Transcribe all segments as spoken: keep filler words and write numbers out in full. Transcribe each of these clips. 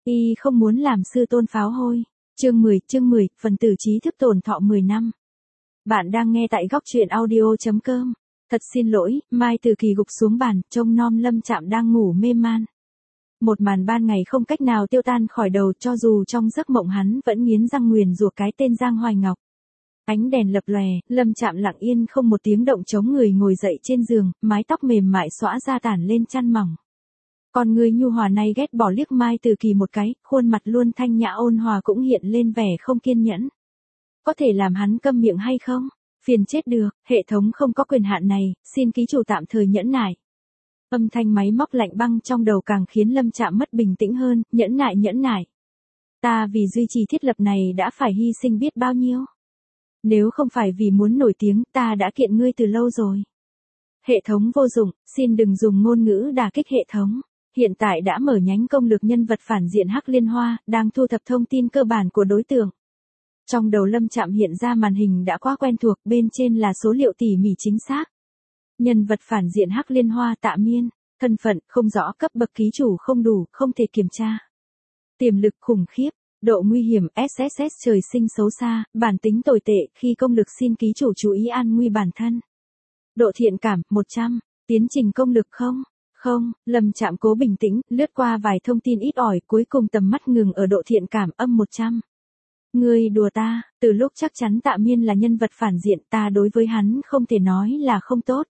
Y không muốn làm sư tôn pháo hôi. Chương mười, chương mười, phần tử trí thức tồn thọ mười năm. Bạn đang nghe tại góc truyện audio chấm com. Thật xin lỗi, Mai Từ Kỳ gục xuống bàn, trông nom Lâm Trạm đang ngủ mê man. Một màn ban ngày không cách nào tiêu tan khỏi đầu, cho dù trong giấc mộng hắn vẫn nghiến răng nguyền rủa cái tên Giang Hoài Ngọc. Ánh đèn lập lòe, Lâm Trạm lặng yên không một tiếng động chống người ngồi dậy trên giường, mái tóc mềm mại xõa ra tản lên chăn mỏng. Con người nhu hòa này ghét bỏ liếc Mai Từ Kỳ một cái, khuôn mặt luôn thanh nhã ôn hòa cũng hiện lên vẻ không kiên nhẫn. Có thể làm hắn câm miệng hay không? Phiền chết được, hệ thống không có quyền hạn này, xin ký chủ tạm thời nhẫn nại. Âm thanh máy móc lạnh băng trong đầu càng khiến Lâm Trạm mất bình tĩnh hơn, nhẫn nại nhẫn nại. Ta vì duy trì thiết lập này đã phải hy sinh biết bao nhiêu. Nếu không phải vì muốn nổi tiếng, ta đã kiện ngươi từ lâu rồi. Hệ thống vô dụng, xin đừng dùng ngôn ngữ đả kích hệ thống. Hiện tại đã mở nhánh công lược nhân vật phản diện Hắc Liên Hoa, đang thu thập thông tin cơ bản của đối tượng. Trong đầu Lâm Trạm hiện ra màn hình đã quá quen thuộc, bên trên là số liệu tỉ mỉ chính xác. Nhân vật phản diện Hắc Liên Hoa Tạ Miên, thân phận không rõ, cấp bậc ký chủ không đủ, không thể kiểm tra. Tiềm lực khủng khiếp, độ nguy hiểm ét ét ét trời sinh xấu xa, bản tính tồi tệ, khi công lực xin ký chủ chú ý an nguy bản thân. Độ thiện cảm một trăm, tiến trình công lực không. Không, Lâm Trạm cố bình tĩnh, lướt qua vài thông tin ít ỏi, cuối cùng tầm mắt ngừng ở độ thiện cảm âm một trăm. Ngươi đùa ta, từ lúc chắc chắn Tạ Miên là nhân vật phản diện, ta đối với hắn không thể nói là không tốt.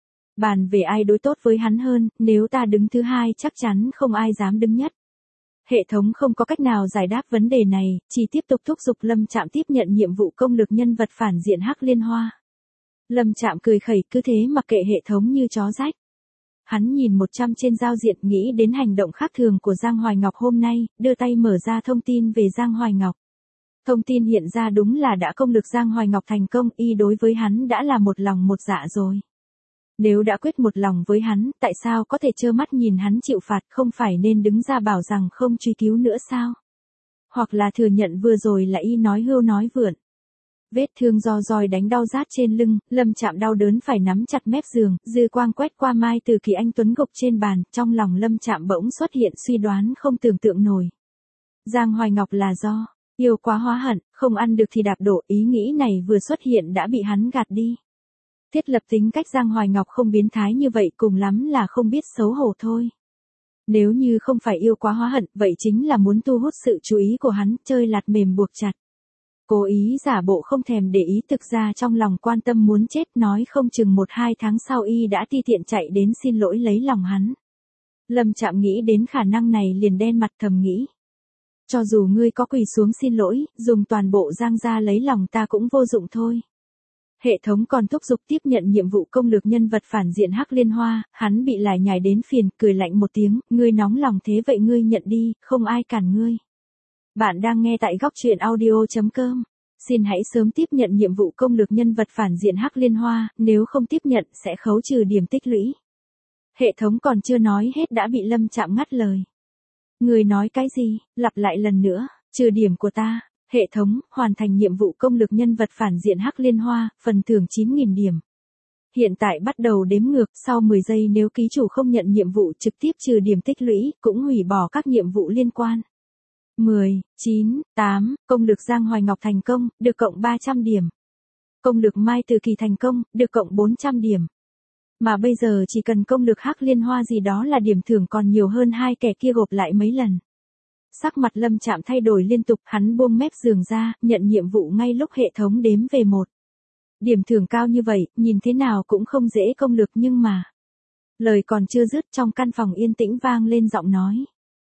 Bàn về ai đối tốt với hắn hơn, nếu ta đứng thứ hai chắc chắn không ai dám đứng nhất. Hệ thống không có cách nào giải đáp vấn đề này, chỉ tiếp tục thúc giục Lâm Trạm tiếp nhận nhiệm vụ công lược nhân vật phản diện Hắc Liên Hoa. Lâm Trạm cười khẩy, cứ thế mặc kệ hệ thống như chó rách. Hắn nhìn một trăm trên giao diện, nghĩ đến hành động khác thường của Giang Hoài Ngọc hôm nay, đưa tay mở ra thông tin về Giang Hoài Ngọc. Thông tin hiện ra đúng là đã công lược Giang Hoài Ngọc thành công, y đối với hắn đã là một lòng một dạ rồi. Nếu đã quyết một lòng với hắn, tại sao có thể trơ mắt nhìn hắn chịu phạt, không phải nên đứng ra bảo rằng không truy cứu nữa sao? Hoặc là thừa nhận vừa rồi là y nói hưu nói vượn. Vết thương do roi đánh đau rát trên lưng, Lâm Trạm đau đớn phải nắm chặt mép giường, dư quang quét qua Mai Từ Kỳ anh tuấn gục trên bàn, trong lòng Lâm Trạm bỗng xuất hiện suy đoán không tưởng tượng nổi. Giang Hoài Ngọc là do yêu quá hóa hận, không ăn được thì đạp đổ, ý nghĩ này vừa xuất hiện đã bị hắn gạt đi. Thiết lập tính cách Giang Hoài Ngọc không biến thái như vậy, cùng lắm là không biết xấu hổ thôi. Nếu như không phải yêu quá hóa hận, vậy chính là muốn thu hút sự chú ý của hắn, chơi lạt mềm buộc chặt. Cố ý giả bộ không thèm để ý, thực ra trong lòng quan tâm muốn chết, nói không chừng một hai tháng sau y đã ti tiện chạy đến xin lỗi lấy lòng hắn. Lâm Trạm nghĩ đến khả năng này liền đen mặt thầm nghĩ. Cho dù ngươi có quỳ xuống xin lỗi, dùng toàn bộ Giang gia lấy lòng ta cũng vô dụng thôi. Hệ thống còn thúc giục tiếp nhận nhiệm vụ công lược nhân vật phản diện Hắc Liên Hoa, hắn bị lải nhải đến phiền, cười lạnh một tiếng, ngươi nóng lòng thế vậy ngươi nhận đi, không ai cản ngươi. Bạn đang nghe tại góc truyện audio chấm com. Xin hãy sớm tiếp nhận nhiệm vụ công lược nhân vật phản diện Hắc Liên Hoa, nếu không tiếp nhận sẽ khấu trừ điểm tích lũy. Hệ thống còn chưa nói hết đã bị Lâm Trạm ngắt lời. Người nói cái gì, lặp lại lần nữa, trừ điểm của ta. Hệ thống, hoàn thành nhiệm vụ công lược nhân vật phản diện Hắc Liên Hoa, phần thưởng chín nghìn điểm. Hiện tại bắt đầu đếm ngược, sau mười giây nếu ký chủ không nhận nhiệm vụ trực tiếp trừ điểm tích lũy, cũng hủy bỏ các nhiệm vụ liên quan. mười, chín, tám, công lược Giang Hoài Ngọc thành công, được cộng ba trăm điểm. Công lược Mai Từ Kỳ thành công, được cộng bốn trăm điểm. Mà bây giờ chỉ cần công lược Hắc Liên Hoa gì đó là điểm thưởng còn nhiều hơn hai kẻ kia gộp lại mấy lần. Sắc mặt Lâm Trạm thay đổi liên tục, hắn buông mép giường ra, nhận nhiệm vụ ngay lúc hệ thống đếm về một. Điểm thưởng cao như vậy, nhìn thế nào cũng không dễ công lược nhưng mà. Lời còn chưa dứt, trong căn phòng yên tĩnh vang lên giọng nói.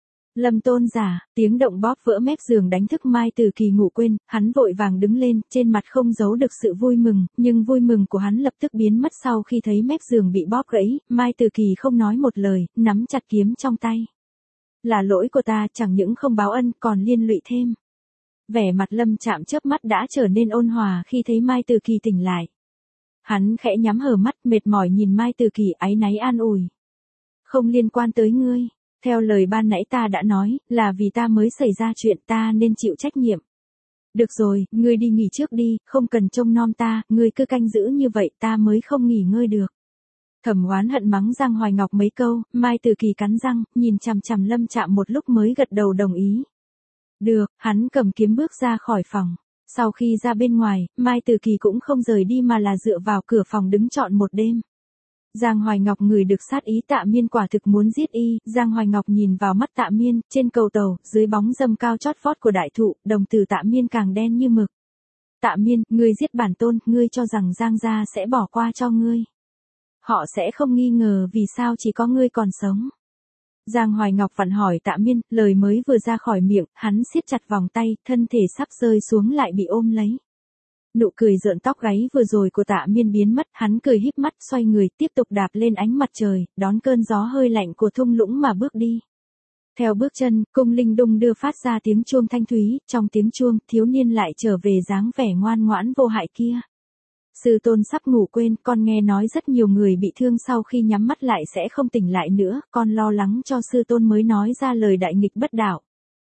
Lâm tôn giả, tiếng động bóp vỡ mép giường đánh thức Mai Từ Kỳ ngủ quên, hắn vội vàng đứng lên, trên mặt không giấu được sự vui mừng, nhưng vui mừng của hắn lập tức biến mất sau khi thấy mép giường bị bóp gãy, Mai Từ Kỳ không nói một lời, nắm chặt kiếm trong tay. Là lỗi của ta, chẳng những không báo ân còn liên lụy thêm. Vẻ mặt Lâm Trạm chớp mắt đã trở nên ôn hòa khi thấy Mai Từ Kỳ tỉnh lại. Hắn khẽ nhắm hờ mắt, mệt mỏi nhìn Mai Từ Kỳ áy náy an ủi. Không liên quan tới ngươi. Theo lời ban nãy ta đã nói, là vì ta mới xảy ra chuyện, ta nên chịu trách nhiệm. Được rồi, ngươi đi nghỉ trước đi, không cần trông nom ta, ngươi cứ canh giữ như vậy ta mới không nghỉ ngơi được. Thẩm oán hận mắng Giang Hoài Ngọc mấy câu, Mai Từ Kỳ cắn răng, nhìn chằm chằm Lâm Trạm một lúc mới gật đầu đồng ý. Được, hắn cầm kiếm bước ra khỏi phòng. Sau khi ra bên ngoài, Mai Từ Kỳ cũng không rời đi mà là dựa vào cửa phòng đứng trọn một đêm. Giang Hoài Ngọc ngửi được sát ý Tạ Miên quả thực muốn giết y, Giang Hoài Ngọc nhìn vào mắt Tạ Miên, trên cầu tàu, dưới bóng râm cao chót vót của đại thụ, đồng tử Tạ Miên càng đen như mực. Tạ Miên, ngươi giết bản tôn, ngươi cho rằng Giang gia sẽ bỏ qua cho ngươi. Họ sẽ không nghi ngờ vì sao chỉ có ngươi còn sống. Giang Hoài Ngọc vặn hỏi Tạ Miên, lời mới vừa ra khỏi miệng, hắn siết chặt vòng tay, thân thể sắp rơi xuống lại bị ôm lấy. Nụ cười rợn tóc gáy vừa rồi của Tạ Miên biến mất, hắn cười híp mắt, xoay người, tiếp tục đạp lên ánh mặt trời, đón cơn gió hơi lạnh của thung lũng mà bước đi. Theo bước chân, cung linh đung đưa phát ra tiếng chuông thanh thúy, trong tiếng chuông, thiếu niên lại trở về dáng vẻ ngoan ngoãn vô hại kia. Sư tôn sắp ngủ quên, con nghe nói rất nhiều người bị thương sau khi nhắm mắt lại sẽ không tỉnh lại nữa, con lo lắng cho sư tôn mới nói ra lời đại nghịch bất đạo.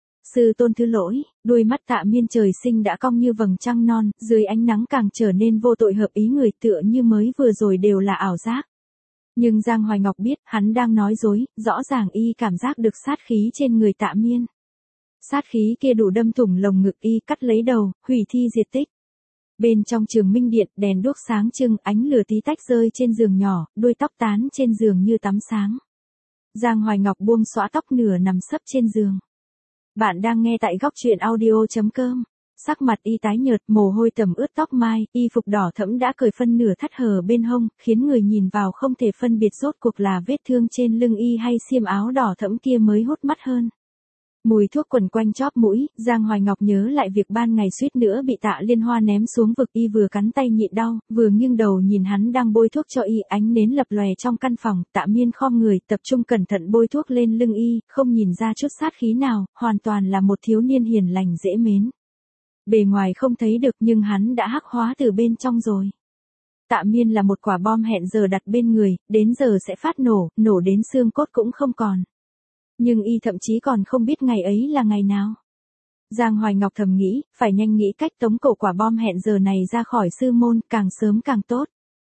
Sư tôn thứ lỗi, đuôi mắt Tạ Miên trời sinh đã cong như vầng trăng non, dưới ánh nắng càng trở nên vô tội hợp ý người, tựa như mới vừa rồi đều là ảo giác. Nhưng Giang Hoài Ngọc biết, hắn đang nói dối, rõ ràng y cảm giác được sát khí trên người Tạ Miên. Sát khí kia đủ đâm thủng lồng ngực y, cắt lấy đầu, hủy thi diệt tích. Bên trong Trường Minh Điện, đèn đuốc sáng trưng, ánh lửa tí tách rơi trên giường nhỏ, đuôi tóc tán trên giường như tắm sáng. Giang Hoài Ngọc buông xõa tóc nửa nằm sấp trên giường. Bạn đang nghe tại góc truyện audio chấm com. Sắc mặt y tái nhợt, mồ hôi tẩm ướt tóc mai, y phục đỏ thẫm đã cởi phân nửa thắt hở bên hông, khiến người nhìn vào không thể phân biệt rốt cuộc là vết thương trên lưng y hay xiêm áo đỏ thẫm kia mới hút mắt hơn. Mùi thuốc quẩn quanh chóp mũi, Giang Hoài Ngọc nhớ lại việc ban ngày suýt nữa bị Tạ Liên Hoa ném xuống vực, y vừa cắn tay nhịn đau, vừa nghiêng đầu nhìn hắn đang bôi thuốc cho y, ánh nến lập lòe trong căn phòng, Tạ Miên khom người, tập trung cẩn thận bôi thuốc lên lưng y, không nhìn ra chút sát khí nào, hoàn toàn là một thiếu niên hiền lành dễ mến. Bề ngoài không thấy được nhưng hắn đã hắc hóa từ bên trong rồi. Tạ Miên là một quả bom hẹn giờ đặt bên người, đến giờ sẽ phát nổ, nổ đến xương cốt cũng không còn. Nhưng y thậm chí còn không biết ngày ấy là ngày nào. Giang Hoài Ngọc thầm nghĩ, phải nhanh nghĩ cách tống cổ quả bom hẹn giờ này ra khỏi sư môn, càng sớm càng tốt.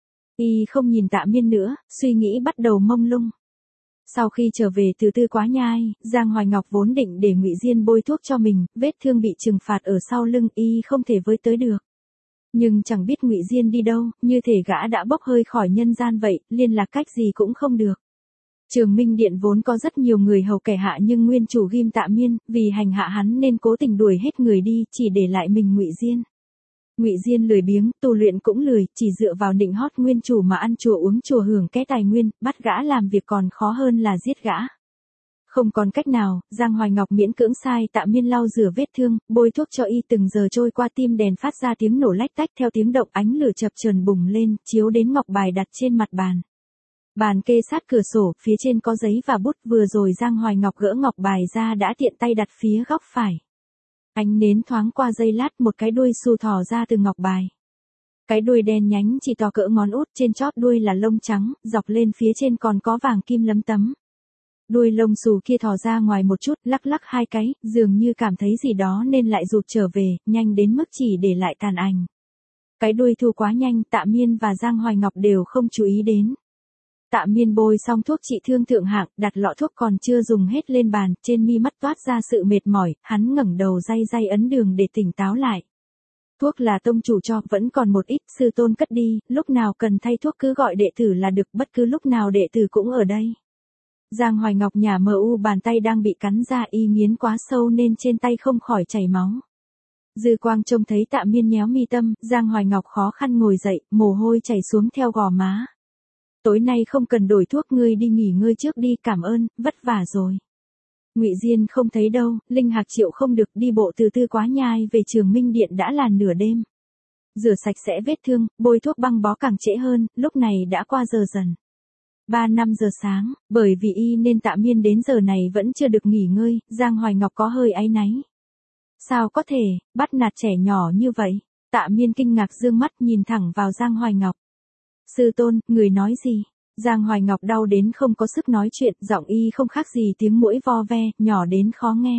Y không nhìn Tạ Miên nữa, suy nghĩ bắt đầu mông lung. Sau khi trở về từ Tư Quá Nhai, Giang Hoài Ngọc vốn định để Ngụy Diên bôi thuốc cho mình, vết thương bị trừng phạt ở sau lưng y không thể với tới được. Nhưng chẳng biết Ngụy Diên đi đâu, như thể gã đã bốc hơi khỏi nhân gian vậy, liên lạc cách gì cũng không được. Trường Minh Điện vốn có rất nhiều người hầu kẻ hạ nhưng nguyên chủ ghim Tạ Miên, vì hành hạ hắn nên cố tình đuổi hết người đi, chỉ để lại mình Ngụy Diên. Ngụy Diên lười biếng, tu luyện cũng lười, chỉ dựa vào nịnh hót nguyên chủ mà ăn chùa uống chùa hưởng cái tài nguyên, bắt gã làm việc còn khó hơn là giết gã. Không còn cách nào, Giang Hoài Ngọc miễn cưỡng sai Tạ Miên lau rửa vết thương, bôi thuốc cho y, từng giờ trôi qua tim đèn phát ra tiếng nổ lách tách, theo tiếng động ánh lửa chập chờn bùng lên, chiếu đến ngọc bài đặt trên mặt bàn. Bàn kê sát cửa sổ, phía trên có giấy và bút, vừa rồi Giang Hoài Ngọc gỡ ngọc bài ra đã tiện tay đặt phía góc phải. Ánh nến thoáng qua giây lát, một cái đuôi xù thò ra từ ngọc bài. Cái đuôi đen nhánh chỉ to cỡ ngón út, trên chóp đuôi là lông trắng, dọc lên phía trên còn có vàng kim lấm tấm. Đuôi lông xù kia thò ra ngoài một chút, lắc lắc hai cái, dường như cảm thấy gì đó nên lại rụt trở về, nhanh đến mức chỉ để lại tàn ảnh. Cái đuôi thu quá nhanh, Tạ Miên và Giang Hoài Ngọc đều không chú ý đến. Tạ Miên bôi xong thuốc trị thương thượng hạng, đặt lọ thuốc còn chưa dùng hết lên bàn, trên mi mắt toát ra sự mệt mỏi, hắn ngẩng đầu day day ấn đường để tỉnh táo lại. Thuốc là tông chủ cho, vẫn còn một ít, sư tôn cất đi, lúc nào cần thay thuốc cứ gọi đệ tử là được, bất cứ lúc nào đệ tử cũng ở đây. Giang Hoài Ngọc nhả mờ u, bàn tay đang bị cắn ra, y nghiến quá sâu nên trên tay không khỏi chảy máu. Dư Quang trông thấy Tạ Miên nhéo mi tâm, Giang Hoài Ngọc khó khăn ngồi dậy, mồ hôi chảy xuống theo gò má. Tối nay không cần đổi thuốc, ngươi đi nghỉ ngơi trước đi, cảm ơn, vất vả rồi. Ngụy Diên không thấy đâu, Linh Hạc chịu không được, đi bộ từ Tư Quá Nhai về Trường Minh Điện đã là nửa đêm. Rửa sạch sẽ vết thương, bôi thuốc băng bó càng trễ hơn, lúc này đã qua giờ dần. Ba năm giờ sáng, bởi vì y nên Tạ Miên đến giờ này vẫn chưa được nghỉ ngơi, Giang Hoài Ngọc có hơi áy náy. Sao có thể, bắt nạt trẻ nhỏ như vậy? Tạ Miên kinh ngạc dương mắt nhìn thẳng vào Giang Hoài Ngọc. Sư tôn, người nói gì? Giang Hoài Ngọc đau đến không có sức nói chuyện, giọng y không khác gì tiếng muỗi vo ve, nhỏ đến khó nghe.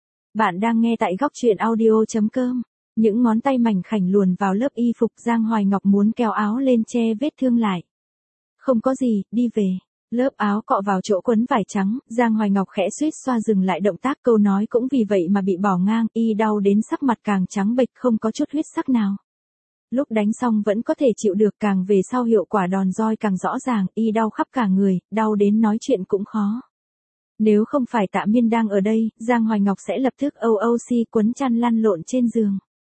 Bạn đang nghe tại góc truyện audio chấm com. Những ngón tay mảnh khảnh luồn vào lớp y phục, Giang Hoài Ngọc muốn kéo áo lên che vết thương lại. Không có gì, đi về. Lớp áo cọ vào chỗ quấn vải trắng, Giang Hoài Ngọc khẽ suýt xoa dừng lại động tác, câu nói cũng vì vậy mà bị bỏ ngang, y đau đến sắc mặt càng trắng bệch không có chút huyết sắc nào. Lúc đánh xong vẫn có thể chịu được, càng về sau hiệu quả đòn roi càng rõ ràng, y đau khắp cả người, đau đến nói chuyện cũng khó. Nếu không phải Tạ Miên đang ở đây, Giang Hoài Ngọc sẽ lập tức âu âu si quấn chăn lăn lộn trên giường.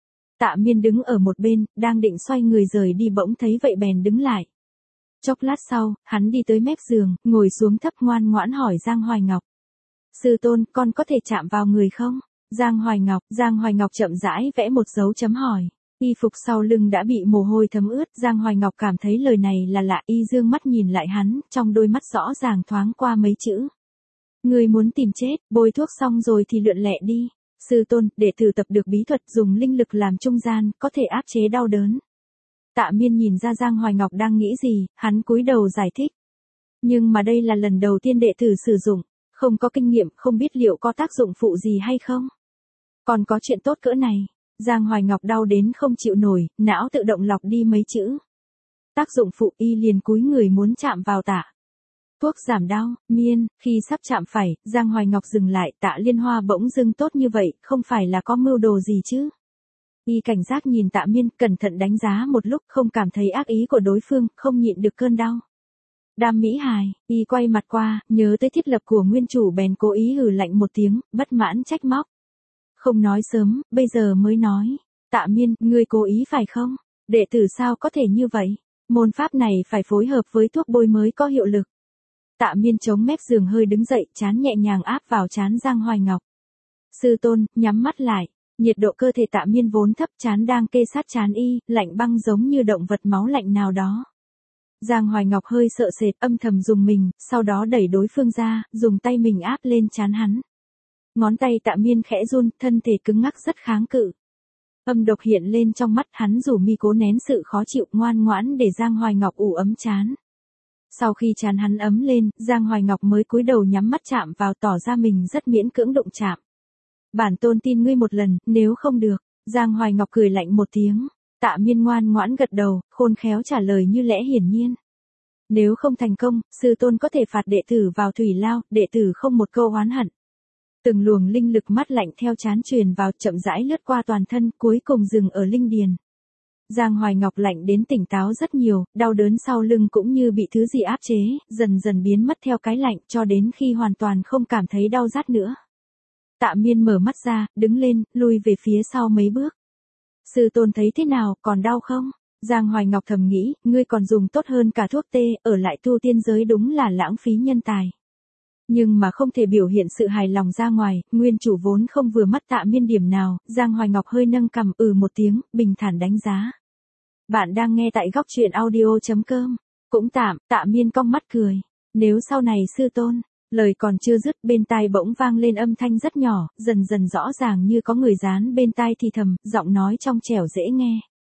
Tạ Miên đứng ở một bên, đang định xoay người rời đi bỗng thấy vậy bèn đứng lại. Chốc lát sau, hắn đi tới mép giường, ngồi xuống thấp ngoan ngoãn hỏi Giang Hoài Ngọc. Sư tôn, con có thể chạm vào người không? Giang Hoài Ngọc, Giang Hoài Ngọc chậm rãi vẽ một dấu chấm hỏi. Y phục sau lưng đã bị mồ hôi thấm ướt, Giang Hoài Ngọc cảm thấy lời này là lạ, y dương mắt nhìn lại hắn, trong đôi mắt rõ ràng thoáng qua mấy chữ. Người muốn tìm chết, bôi thuốc xong rồi thì lượn lẹ đi. Sư tôn, đệ tử tập được bí thuật dùng linh lực làm trung gian, có thể áp chế đau đớn. Tạ Miên nhìn ra Giang Hoài Ngọc đang nghĩ gì, hắn cúi đầu giải thích. Nhưng mà đây là lần đầu tiên đệ tử sử dụng, không có kinh nghiệm, không biết liệu có tác dụng phụ gì hay không. Còn có chuyện tốt cỡ này. Giang Hoài Ngọc đau đến không chịu nổi, não tự động lọc đi mấy chữ. Tác dụng phụ, y liền cúi người muốn chạm vào Tạ. Thuốc giảm đau, Miên, khi sắp chạm phải, Giang Hoài Ngọc dừng lại, Tạ Liên Hoa bỗng dưng tốt như vậy, không phải là có mưu đồ gì chứ. Y cảnh giác nhìn Tạ Miên, cẩn thận đánh giá một lúc, không cảm thấy ác ý của đối phương, không nhịn được cơn đau. Đam mỹ hài, y quay mặt qua, nhớ tới thiết lập của nguyên chủ bèn cố ý hừ lạnh một tiếng, bất mãn trách móc. Không nói sớm, bây giờ mới nói. Tạ Miên, ngươi cố ý phải không? Đệ tử sao có thể như vậy? Môn pháp này phải phối hợp với thuốc bôi mới có hiệu lực. Tạ Miên chống mép giường hơi đứng dậy, trán nhẹ nhàng áp vào trán Giang Hoài Ngọc. Sư tôn, nhắm mắt lại. Nhiệt độ cơ thể Tạ Miên vốn thấp, trán đang kê sát trán y, lạnh băng giống như động vật máu lạnh nào đó. Giang Hoài Ngọc hơi sợ sệt, âm thầm dùng mình, sau đó đẩy đối phương ra, dùng tay mình áp lên trán hắn. Ngón tay Tạ Miên khẽ run, thân thể cứng ngắc rất kháng cự. Âm độc hiện lên trong mắt hắn, rủ mi cố nén sự khó chịu, ngoan ngoãn để Giang Hoài Ngọc ủ ấm trán. Sau khi trán hắn ấm lên, Giang Hoài Ngọc mới cúi đầu nhắm mắt chạm vào, tỏ ra mình rất miễn cưỡng động chạm. Bản tôn tin ngươi một lần, nếu không được, Giang Hoài Ngọc cười lạnh một tiếng. Tạ Miên ngoan ngoãn gật đầu, khôn khéo trả lời như lẽ hiển nhiên. Nếu không thành công, sư tôn có thể phạt đệ tử vào thủy lao, đệ tử không một câu oán hận. Từng luồng linh lực mát lạnh theo trán truyền vào, chậm rãi lướt qua toàn thân, cuối cùng dừng ở linh điền. Giang Hoài Ngọc lạnh đến tỉnh táo rất nhiều, đau đớn sau lưng cũng như bị thứ gì áp chế, dần dần biến mất theo cái lạnh, cho đến khi hoàn toàn không cảm thấy đau rát nữa. Tạ Miên mở mắt ra, đứng lên, lui về phía sau mấy bước. Sư tôn thấy thế nào, còn đau không? Giang Hoài Ngọc thầm nghĩ, ngươi còn dùng tốt hơn cả thuốc tê, ở lại tu tiên giới đúng là lãng phí nhân tài. Nhưng mà không thể biểu hiện sự hài lòng ra ngoài, nguyên chủ vốn không vừa mắt Tạ Miên điểm nào, Giang Hoài Ngọc hơi nâng cằm ừ một tiếng, bình thản đánh giá. Bạn đang nghe tại góc truyện audio chấm com. Cũng tạm, Tạ Miên cong mắt cười. Nếu sau này sư tôn, lời còn chưa dứt, bên tai bỗng vang lên âm thanh rất nhỏ, dần dần rõ ràng như có người dán bên tai thì thầm, giọng nói trong trẻo dễ nghe.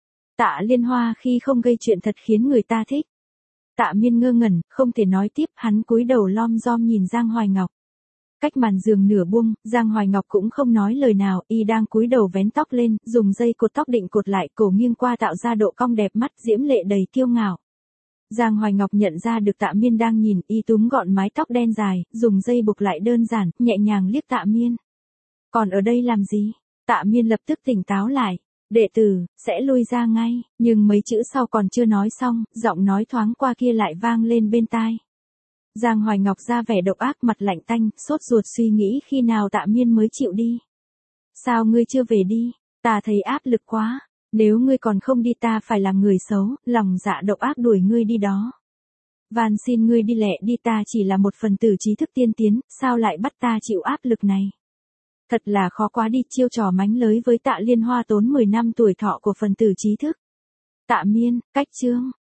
Tạ Liên Hoa khi không gây chuyện thật khiến người ta thích. Tạ Miên ngơ ngẩn, không thể nói tiếp, hắn cúi đầu lom rom nhìn Giang Hoài Ngọc. Cách màn giường nửa buông, Giang Hoài Ngọc cũng không nói lời nào, y đang cúi đầu vén tóc lên, dùng dây cột tóc định cột lại, cổ nghiêng qua tạo ra độ cong đẹp mắt, diễm lệ đầy kiêu ngạo. Giang Hoài Ngọc nhận ra được Tạ Miên đang nhìn, y túm gọn mái tóc đen dài, dùng dây buộc lại đơn giản, nhẹ nhàng liếc Tạ Miên. Còn ở đây làm gì? Tạ Miên lập tức tỉnh táo lại. Đệ tử, sẽ lui ra ngay, nhưng mấy chữ sau còn chưa nói xong, giọng nói thoáng qua kia lại vang lên bên tai. Giang Hoài Ngọc ra vẻ độc ác, mặt lạnh tanh, sốt ruột suy nghĩ khi nào Tạ Miên mới chịu đi. Sao ngươi chưa về đi? Ta thấy áp lực quá. Nếu ngươi còn không đi ta phải làm người xấu, lòng dạ độc ác đuổi ngươi đi đó. Van xin ngươi đi lẹ đi, ta chỉ là một phần tử trí thức tiên tiến, sao lại bắt ta chịu áp lực này? Thật là khó quá đi, chiêu trò mánh lới với Tạ Liên Hoa tốn mười năm tuổi thọ của phần tử trí thức. Tạ Miên, cách chương.